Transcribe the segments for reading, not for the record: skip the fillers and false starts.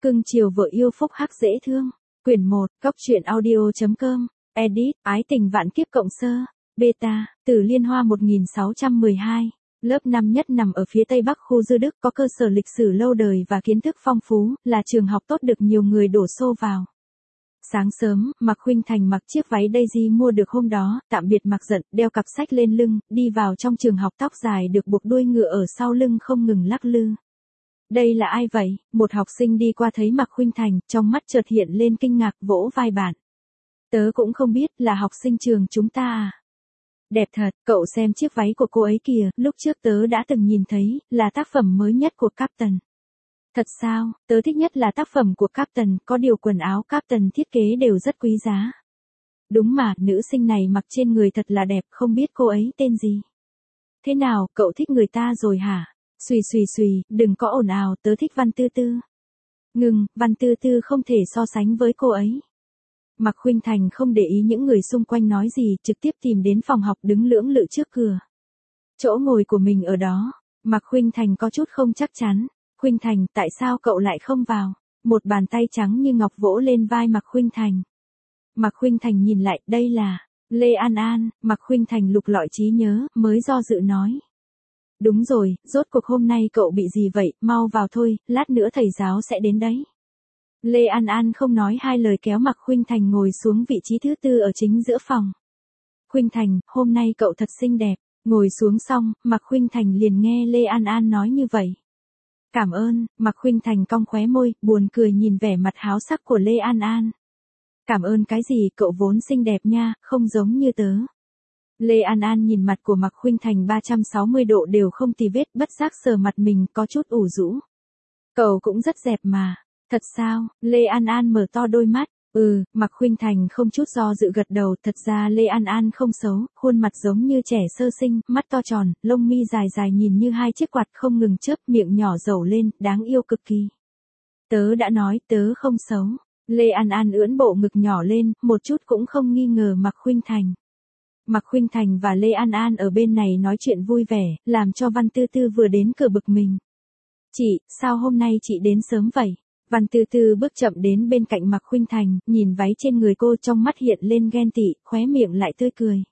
Cưng chiều vợ yêu phúc hắc dễ thương. Quyển 1, Cóc truyện audio.com, edit, ái tình vạn kiếp cộng sơ, beta, Từ Liên Hoa 1612. Lớp năm nhất nằm ở phía tây bắc khu Dư Đức, có cơ sở lịch sử lâu đời và kiến thức phong phú, là trường học tốt được nhiều người đổ xô vào. Sáng sớm, Mạc Khuynh Thành mặc chiếc váy Daisy mua được hôm đó, tạm biệt Mạc Dận, đeo cặp sách lên lưng, đi vào trong trường học, tóc dài được buộc đuôi ngựa ở sau lưng không ngừng lắc lư. Đây là ai vậy? Một học sinh đi qua thấy Mạc Khuynh Thành, trong mắt chợt hiện lên kinh ngạc, vỗ vai bạn. Tớ cũng không biết, là học sinh trường chúng ta à? Đẹp thật, cậu xem chiếc váy của cô ấy kìa, lúc trước tớ đã từng nhìn thấy, là tác phẩm mới nhất của Captain. Thật sao, tớ thích nhất là tác phẩm của Captain, có điều quần áo Captain thiết kế đều rất quý giá. Đúng mà, nữ sinh này mặc trên người thật là đẹp, không biết cô ấy tên gì. Thế nào, cậu thích người ta rồi hả? Xùy, đừng có ồn ào, tớ thích Văn Tư Tư. Ngừng, Văn Tư Tư không thể so sánh với cô ấy. Mạc Khuynh Thành không để ý những người xung quanh nói gì, trực tiếp tìm đến phòng học đứng lưỡng lự trước cửa. Chỗ ngồi của mình ở đó, Mạc Khuynh Thành có chút không chắc chắn. Khuynh Thành, tại sao cậu lại không vào? Một bàn tay trắng như ngọc vỗ lên vai Mạc Khuynh Thành. Mạc Khuynh Thành nhìn lại, đây là Lê An An. Mạc Khuynh Thành lục lọi trí nhớ, mới do dự nói. Đúng rồi, rốt cuộc hôm nay cậu bị gì vậy, mau vào thôi, lát nữa thầy giáo sẽ đến đấy. Lê An An không nói hai lời kéo Mạc Khuynh Thành ngồi xuống vị trí thứ tư ở chính giữa phòng. Khuynh Thành, hôm nay cậu thật xinh đẹp. Ngồi xuống xong, Mạc Khuynh Thành liền nghe Lê An An nói như vậy. Cảm ơn, Mạc Khuynh Thành cong khóe môi, buồn cười nhìn vẻ mặt háo sắc của Lê An An. Cảm ơn cái gì, cậu vốn xinh đẹp nha, không giống như tớ. Lê An An nhìn mặt của Mạc Khuynh Thành 360 độ đều không tì vết, bất giác sờ mặt mình có chút ủ rũ. Cậu cũng rất đẹp mà. Thật sao? Lê An An mở to đôi mắt. Mạc Khuynh Thành không chút do dự gật đầu, thật ra Lê An An không xấu, khuôn mặt giống như trẻ sơ sinh, mắt to tròn, lông mi dài dài nhìn như hai chiếc quạt không ngừng chớp, miệng nhỏ dầu lên, đáng yêu cực kỳ. Tớ đã nói, tớ không xấu. Lê An An ưỡn bộ ngực nhỏ lên, một chút cũng không nghi ngờ Mạc Khuynh Thành. Mạc Khuynh Thành và Lê An An ở bên này nói chuyện vui vẻ, làm cho Văn Tư Tư vừa đến cửa bực mình. Chị, sao hôm nay chị đến sớm vậy? Văn Tư Tư bước chậm đến bên cạnh Mạc Khuynh Thành, nhìn váy trên người cô trong mắt hiện lên ghen tị, khóe miệng lại tươi cười.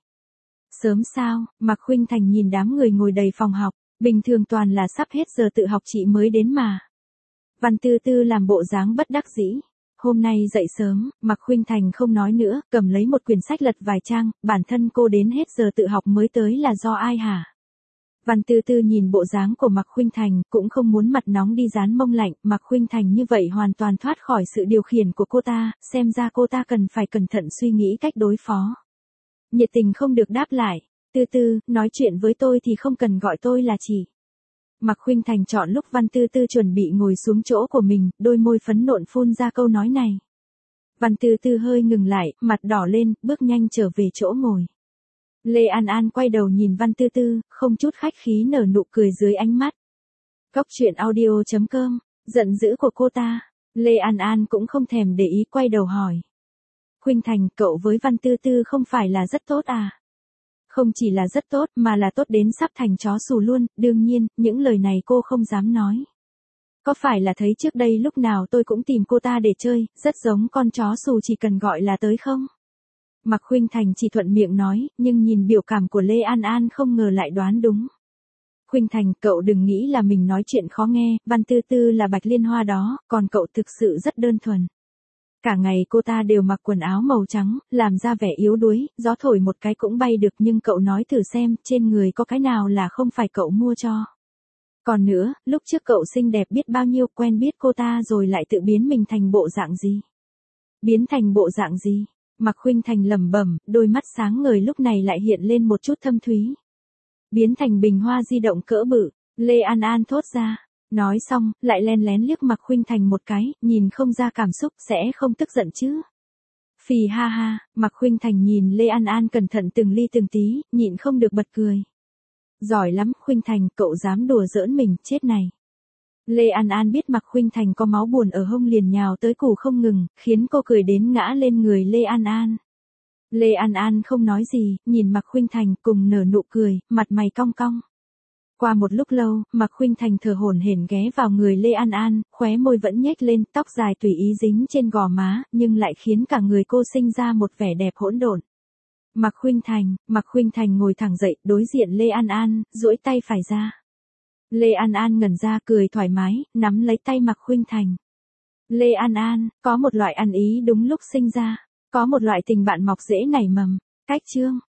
Sớm sao? Mạc Khuynh Thành nhìn đám người ngồi đầy phòng học, bình thường toàn là sắp hết giờ tự học chị mới đến mà. Văn Tư Tư làm bộ dáng bất đắc dĩ. Hôm nay dậy sớm, Mạc Khuynh Thành không nói nữa, cầm lấy một quyển sách lật vài trang, bản thân cô đến hết giờ tự học mới tới là do ai hả? Văn Tư Tư nhìn bộ dáng của Mạc Khuynh Thành, cũng không muốn mặt nóng đi dán mông lạnh, Mạc Khuynh Thành như vậy hoàn toàn thoát khỏi sự điều khiển của cô ta, xem ra cô ta cần phải cẩn thận suy nghĩ cách đối phó. Nhiệt tình không được đáp lại, Tư Tư, nói chuyện với tôi thì không cần gọi tôi là chị. Mạc Khuynh Thành chọn lúc Văn Tư Tư chuẩn bị ngồi xuống chỗ của mình, đôi môi phấn nộn phun ra câu nói này. Văn Tư Tư hơi ngừng lại, mặt đỏ lên, bước nhanh trở về chỗ ngồi. Lê An An quay đầu nhìn Văn Tư Tư, không chút khách khí nở nụ cười dưới ánh mắt. Cóc truyện audio.com, giận dữ của cô ta. Lê An An cũng không thèm để ý, quay đầu hỏi. Khuynh Thành, cậu với Văn Tư Tư không phải là rất tốt à? Không chỉ là rất tốt, mà là tốt đến sắp thành chó xù luôn, đương nhiên, những lời này cô không dám nói. Có phải là thấy trước đây lúc nào tôi cũng tìm cô ta để chơi, rất giống con chó xù chỉ cần gọi là tới không? Mạc Khuynh Thành chỉ thuận miệng nói, nhưng nhìn biểu cảm của Lê An An không ngờ lại đoán đúng. Khuynh Thành, cậu đừng nghĩ là mình nói chuyện khó nghe, Văn Tư Tư là Bạch Liên Hoa đó, còn cậu thực sự rất đơn thuần. Cả ngày cô ta đều mặc quần áo màu trắng, làm ra vẻ yếu đuối, gió thổi một cái cũng bay được, nhưng cậu nói thử xem, trên người có cái nào là không phải cậu mua cho. Còn nữa, lúc trước cậu xinh đẹp biết bao nhiêu, quen biết cô ta rồi lại tự biến mình thành bộ dạng gì? Biến thành bộ dạng gì? Mạc Khuynh Thành lẩm bẩm, đôi mắt sáng ngời lúc này lại hiện lên một chút thâm thúy. Biến thành bình hoa di động cỡ bự, Lê An An thốt ra. Nói xong, lại len lén liếc Mạc Khuynh Thành một cái, nhìn không ra cảm xúc, sẽ không tức giận chứ. Phì ha ha, Mạc Khuynh Thành nhìn Lê An An cẩn thận từng ly từng tí, nhịn không được bật cười. Giỏi lắm, Khuynh Thành, cậu dám đùa giỡn mình, chết này. Lê An An biết Mạc Khuynh Thành có máu buồn ở hông liền nhào tới củ không ngừng, khiến cô cười đến ngã lên người Lê An An. Lê An An không nói gì, nhìn Mạc Khuynh Thành cùng nở nụ cười, mặt mày cong cong. Qua một lúc lâu, Mạc Khuynh Thành thở hổn hển ghé vào người Lê An An, khóe môi vẫn nhếch lên, tóc dài tùy ý dính trên gò má, nhưng lại khiến cả người cô sinh ra một vẻ đẹp hỗn độn. Mạc Khuynh Thành ngồi thẳng dậy, đối diện Lê An An, duỗi tay phải ra. Lê An An ngẩn ra, cười thoải mái, nắm lấy tay Mạc Khuynh Thành. Lê An An, có một loại ăn ý đúng lúc sinh ra, có một loại tình bạn mọc rễ nảy mầm. Cách chương